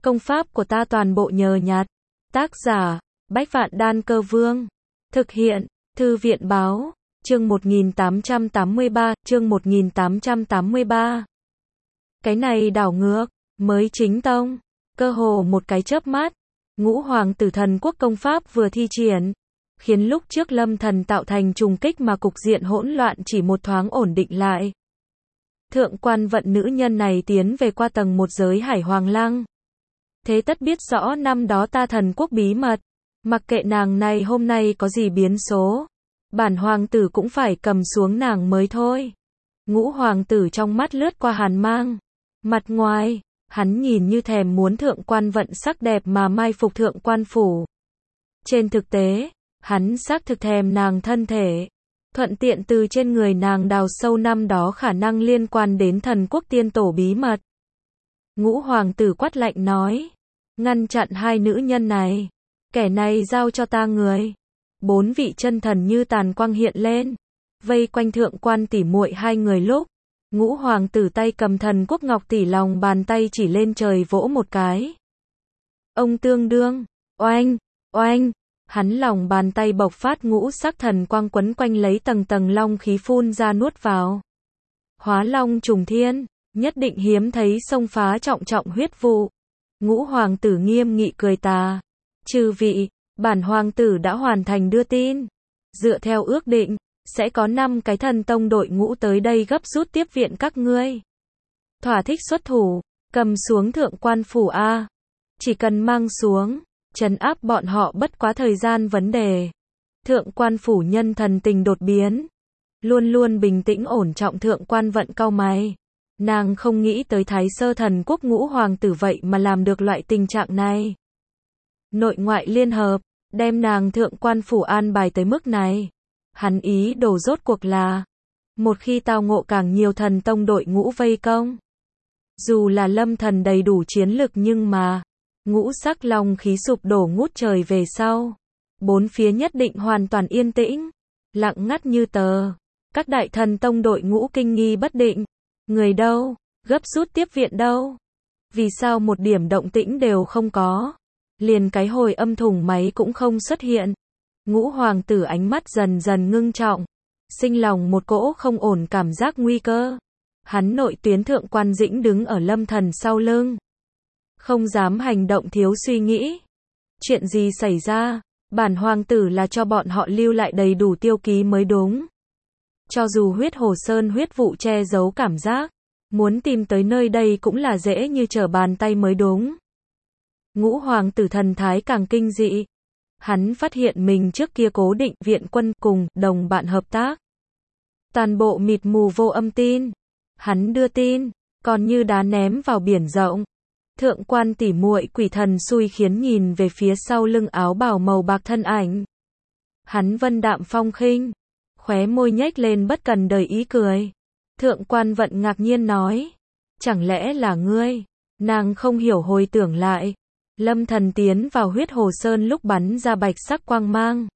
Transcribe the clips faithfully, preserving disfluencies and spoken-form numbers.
Công pháp của ta toàn bộ nhờ nhặt. Tác giả, Bách Vạn Đan Cơ Vương. Thực hiện, Thư viện Báo. Chương một nghìn tám trăm tám mươi ba, chương một nghìn tám trăm tám mươi ba. Cái này đảo ngược, mới chính tông. Cơ hồ một cái chớp mắt, Ngũ Hoàng Tử Thần Quốc công pháp vừa thi triển, khiến lúc trước Lâm Thần tạo thành trùng kích mà cục diện hỗn loạn chỉ một thoáng ổn định lại. Thượng quan vận nữ nhân này tiến về qua tầng một giới Hải Hoàng Lăng. Thế tất biết rõ năm đó ta thần quốc bí mật, mặc kệ nàng này hôm nay có gì biến số, bản hoàng tử cũng phải cầm xuống nàng mới thôi. Ngũ Hoàng Tử trong mắt lướt qua hàn mang, mặt ngoài, hắn nhìn như thèm muốn thượng quan vận sắc đẹp mà mai phục thượng quan phủ. Trên thực tế, hắn xác thực thèm nàng thân thể, thuận tiện từ trên người nàng đào sâu năm đó khả năng liên quan đến thần quốc tiên tổ bí mật. Ngũ Hoàng Tử quát lạnh nói, ngăn chặn hai nữ nhân này, kẻ này giao cho ta người. Bốn vị chân thần như tàn quang hiện lên, vây quanh thượng quan tỷ muội hai người lúc, Ngũ Hoàng Tử tay cầm thần quốc ngọc tỷ lòng bàn tay chỉ lên trời vỗ một cái. Ông tương đương, oanh, oanh, hắn lòng bàn tay bộc phát ngũ sắc thần quang quấn quanh lấy tầng tầng long khí phun ra nuốt vào. Hóa long trùng thiên, nhất định hiếm thấy xông phá trọng trọng huyết vụ. Ngũ Hoàng Tử nghiêm nghị cười tà, chư vị, bản hoàng tử đã hoàn thành đưa tin. Dựa theo ước định, sẽ có năm cái thần tông đội ngũ tới đây gấp rút tiếp viện các ngươi. Thỏa thích xuất thủ, cầm xuống thượng quan phủ A. Chỉ cần mang xuống, trấn áp bọn họ bất quá thời gian vấn đề. Thượng quan phủ nhân thần tình đột biến. Luôn luôn bình tĩnh ổn trọng thượng quan vận cau mày. Nàng không nghĩ tới Thái Sơ Thần Quốc Ngũ Hoàng Tử vậy mà làm được loại tình trạng này. Nội ngoại liên hợp, đem nàng thượng quan phủ an bài tới mức này. Hắn ý đồ rốt cuộc là, một khi tao ngộ càng nhiều thần tông đội ngũ vây công. Dù là Lâm Thần đầy đủ chiến lực nhưng mà, ngũ sắc long khí sụp đổ ngút trời về sau. Bốn phía nhất định hoàn toàn yên tĩnh, lặng ngắt như tờ. Các đại thần tông đội ngũ kinh nghi bất định. Người đâu? Gấp rút tiếp viện đâu? Vì sao một điểm động tĩnh đều không có? Liền cái hồi âm thùng máy cũng không xuất hiện. Ngũ Hoàng Tử ánh mắt dần dần ngưng trọng, sinh lòng một cỗ không ổn cảm giác nguy cơ. Hắn nội tuyến thượng quan Dĩnh đứng ở Lâm Thần sau lưng, không dám hành động thiếu suy nghĩ. Chuyện gì xảy ra? Bản hoàng tử là cho bọn họ lưu lại đầy đủ tiêu ký mới đúng. Cho dù huyết hồ sơn huyết vụ che giấu cảm giác, muốn tìm tới nơi đây cũng là dễ như trở bàn tay mới đúng. Ngũ Hoàng Tử thần thái càng kinh dị. Hắn phát hiện mình trước kia cố định viện quân cùng đồng bạn hợp tác. Toàn bộ mịt mù vô âm tin. Hắn đưa tin, còn như đá ném vào biển rộng. Thượng quan tỷ muội quỷ thần xui khiến nhìn về phía sau lưng áo bào màu bạc thân ảnh. Hắn vân đạm phong khinh, khóe môi nhếch lên bất cần đời ý cười. Thượng quan vận ngạc nhiên nói, chẳng lẽ là ngươi? Nàng không hiểu hồi tưởng lại. Lâm Thần tiến vào huyết hồ sơn lúc bắn ra bạch sắc quang mang.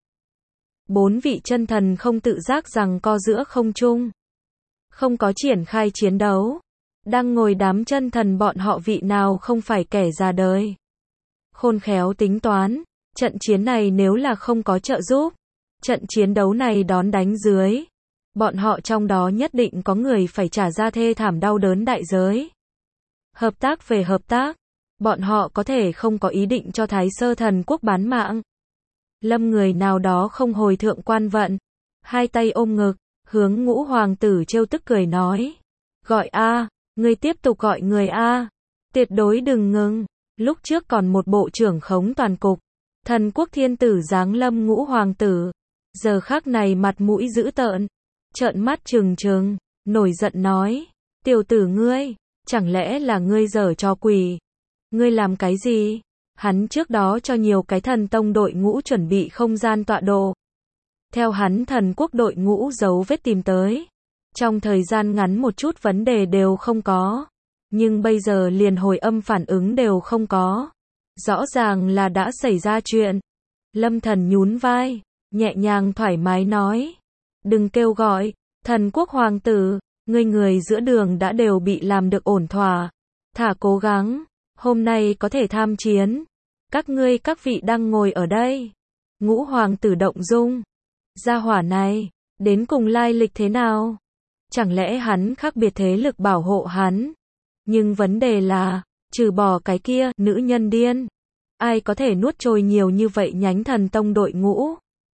Bốn vị chân thần không tự giác rằng co giữa không trung. Không có triển khai chiến đấu. Đang ngồi đám chân thần bọn họ vị nào không phải kẻ già đời. Khôn khéo tính toán, trận chiến này nếu là không có trợ giúp, trận chiến đấu này đón đánh dưới, bọn họ trong đó nhất định có người phải trả ra thê thảm đau đớn đại giới. Hợp tác về hợp tác. Bọn họ có thể không có ý định cho Thái Sơ Thần Quốc bán mạng. Lâm người nào đó không hồi thượng quan vận, hai tay ôm ngực, hướng Ngũ Hoàng Tử trêu tức cười nói. Gọi A, ngươi tiếp tục gọi người A. Tuyệt đối đừng ngừng. Lúc trước còn một bộ trưởng khống toàn cục. Thần quốc thiên tử giáng lâm Ngũ Hoàng Tử. Giờ khắc này mặt mũi dữ tợn. Trợn mắt trừng trừng, nổi giận nói. Tiểu tử ngươi, chẳng lẽ là ngươi giở trò quỷ? Ngươi làm cái gì? Hắn trước đó cho nhiều cái thần tông đội ngũ chuẩn bị không gian tọa độ. Theo hắn thần quốc đội ngũ dấu vết tìm tới. Trong thời gian ngắn một chút vấn đề đều không có. Nhưng bây giờ liền hồi âm phản ứng đều không có. Rõ ràng là đã xảy ra chuyện. Lâm Thần nhún vai, nhẹ nhàng thoải mái nói. Đừng kêu gọi, thần quốc hoàng tử, ngươi người giữa đường đã đều bị làm được ổn thỏa. Thả cố gắng. hôm nay có thể tham chiến. Các ngươi các vị đang ngồi ở đây. Ngũ hoàng tử động dung. Gia hỏa này, đến cùng lai lịch thế nào? Chẳng lẽ hắn khác biệt thế lực bảo hộ hắn? Nhưng vấn đề là, trừ bỏ cái kia, nữ nhân điên. Ai có thể nuốt trôi nhiều như vậy nhánh thần tông đội ngũ?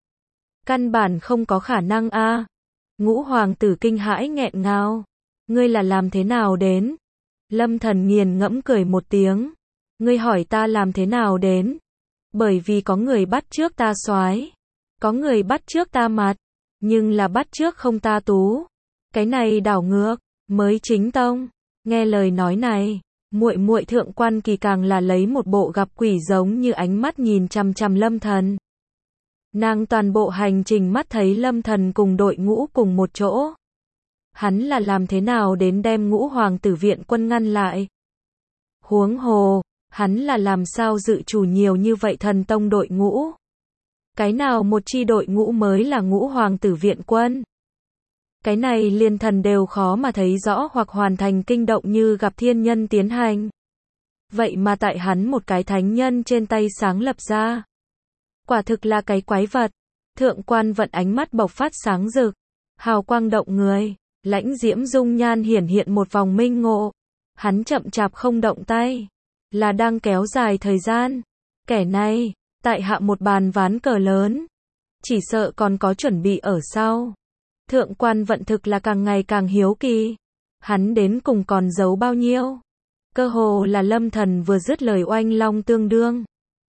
Căn bản không có khả năng a. Ngũ hoàng tử kinh hãi nghẹn ngào. Ngươi là làm thế nào đến? Lâm Thần nghiền ngẫm cười một tiếng. Ngươi hỏi ta làm thế nào đến? Bởi vì có người bắt trước ta soái, có người bắt trước ta mặt, nhưng là bắt trước không ta tú. Cái này đảo ngược, mới chính tông. Nghe lời nói này, muội muội Thượng Quan Kỳ càng là lấy một bộ gặp quỷ giống như ánh mắt nhìn chằm chằm Lâm Thần. Nàng toàn bộ hành trình mắt thấy Lâm Thần cùng đội ngũ cùng một chỗ. Hắn là làm thế nào đến đem Ngũ hoàng tử viện quân ngăn lại? Huống hồ, hắn là làm sao dự chủ nhiều như vậy thần tông đội ngũ? Cái nào một chi đội ngũ mới là Ngũ hoàng tử viện quân? Cái này liền thần đều khó mà thấy rõ hoặc hoàn thành kinh động như gặp thiên nhân tiến hành. Vậy mà tại hắn một cái thánh nhân trên tay sáng lập ra. Quả thực là cái quái vật. Thượng Quan Vận ánh mắt bộc phát sáng rực, hào quang động người, lãnh diễm dung nhan hiển hiện một vòng minh ngộ. Hắn chậm chạp không động tay, là đang kéo dài thời gian. Kẻ này, tại hạ một bàn ván cờ lớn, chỉ sợ còn có chuẩn bị ở sau. Thượng Quan Vận thực là càng ngày càng hiếu kỳ. Hắn đến cùng còn giấu bao nhiêu? Cơ hồ là Lâm Thần vừa dứt lời oanh long tương đương.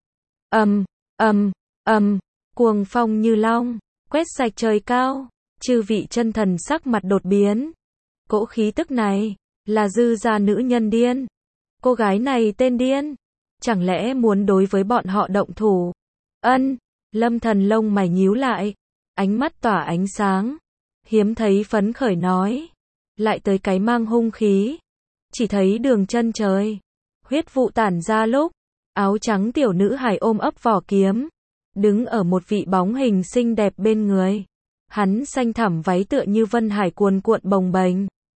Ầm, ầm, ầm, cuồng phong như long, quét sạch trời cao. Chư vị chân thần sắc mặt đột biến. Cỗ khí tức này, là dư gia nữ nhân điên. Cô gái này tên điên. Chẳng lẽ muốn đối với bọn họ động thủ? Ân, Lâm Thần lông mày nhíu lại, ánh mắt tỏa ánh sáng. Hiếm thấy phấn khởi nói. Lại tới cái mang hung khí. Chỉ thấy đường chân trời. Huyết vụ tản ra lúc. Áo trắng tiểu nữ hài ôm ấp vỏ kiếm. Đứng ở một vị bóng hình xinh đẹp bên người. Hắn xanh thẳm váy tựa như vân hải cuồn cuộn bồng bềnh.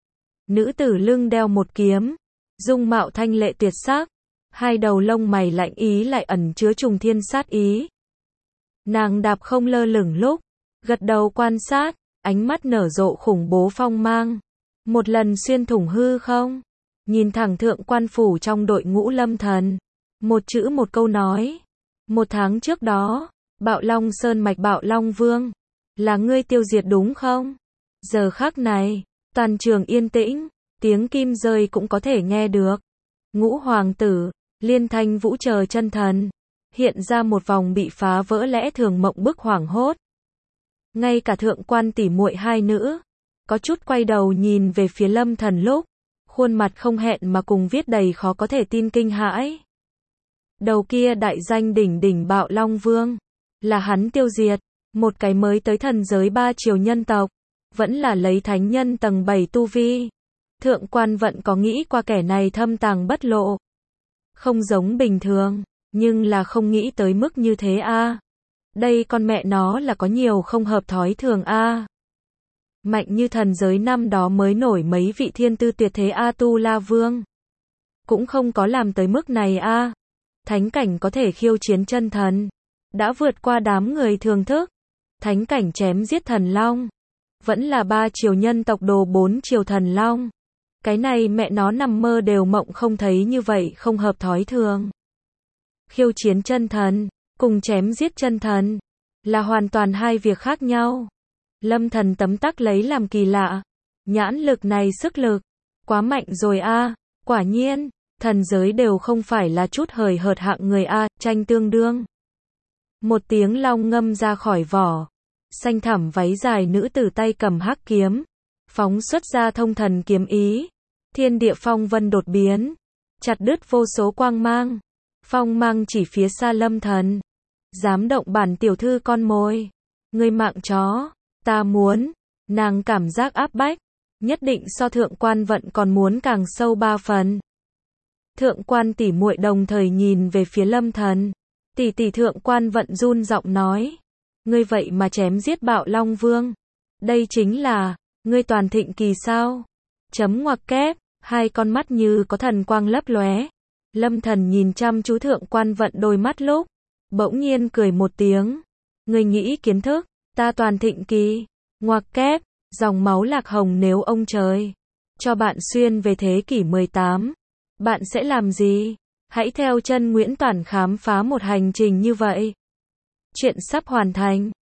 Nữ tử lưng đeo một kiếm. Dung mạo thanh lệ tuyệt sắc. Hai đầu lông mày lạnh ý lại ẩn chứa trùng thiên sát ý. Nàng đạp không lơ lửng lúc. Gật đầu quan sát. Ánh mắt nở rộ khủng bố phong mang. Một lần xuyên thủng hư không. Nhìn thẳng Thượng Quan phủ trong đội ngũ Lâm Thần. Một chữ một câu nói. Một tháng trước đó, Bạo Long Sơn mạch Bạo Long Vương. Là ngươi tiêu diệt đúng không? Giờ khắc này, toàn trường yên tĩnh. Tiếng kim rơi cũng có thể nghe được. Ngũ hoàng tử, Liên Thanh Vũ chờ chân thần. Hiện ra một vòng bị phá vỡ lẽ thường mộng bức hoảng hốt. Ngay cả Thượng Quan tỷ muội hai nữ, có chút quay đầu nhìn về phía Lâm Thần lúc, khuôn mặt không hẹn mà cùng viết đầy khó có thể tin kinh hãi. Đầu kia đại danh đỉnh đỉnh Bạo Long Vương, là hắn tiêu diệt, một cái mới tới thần giới ba triều nhân tộc, vẫn là lấy thánh nhân tầng bảy tu vi. Thượng Quan Vận có nghĩ qua kẻ này thâm tàng bất lộ. Không giống bình thường, nhưng là không nghĩ tới mức như thế a. À. Đây con mẹ nó là có nhiều không hợp thói thường a. À. Mạnh như thần giới năm đó mới nổi mấy vị thiên tư tuyệt thế A Tu La Vương. Cũng không có làm tới mức này a. À. Thánh cảnh có thể khiêu chiến chân thần. Đã vượt qua đám người thường thức. Thánh cảnh chém giết thần long. Vẫn là ba triều nhân tộc đồ bốn triều thần long. Cái này mẹ nó nằm mơ đều mộng không thấy như vậy không hợp thói thường. Khiêu chiến chân thần, cùng chém giết chân thần, là hoàn toàn hai việc khác nhau. Lâm Thần tấm tắc lấy làm kỳ lạ. Nhãn lực này sức lực, quá mạnh rồi a. À. Quả nhiên, thần giới đều không phải là chút hời hợt hạng người a, à, tranh tương đương. Một tiếng long ngâm ra khỏi vỏ. Xanh thẳm váy dài nữ tử tay cầm hắc kiếm. Phóng xuất ra thông thần kiếm ý. Thiên địa phong vân đột biến. Chặt đứt vô số quang mang. Phong mang chỉ phía xa Lâm Thần. Dám động bản tiểu thư con mồi. Ngươi mạng chó. Ta muốn. Nàng cảm giác áp bách. Nhất định so Thượng Quan Vận còn muốn càng sâu ba phần. Thượng Quan tỷ muội đồng thời nhìn về phía Lâm Thần. Tỷ tỷ Thượng Quan Vận run giọng nói. Ngươi vậy mà chém giết Bạo Long Vương. Đây chính là, ngươi toàn thịnh kỳ sao? Chấm ngoặc kép, hai con mắt như có thần quang lấp lóe. Lâm Thần nhìn chăm chú Thượng Quan Vận đôi mắt lúc, bỗng nhiên cười một tiếng. Ngươi nghĩ kiến thức, ta toàn thịnh kỳ, ngoặc kép, dòng máu lạc hồng nếu ông trời cho bạn xuyên về thế kỷ mười tám, bạn sẽ làm gì? Hãy theo chân Nguyễn Toản khám phá một hành trình như vậy. Chuyện sắp hoàn thành.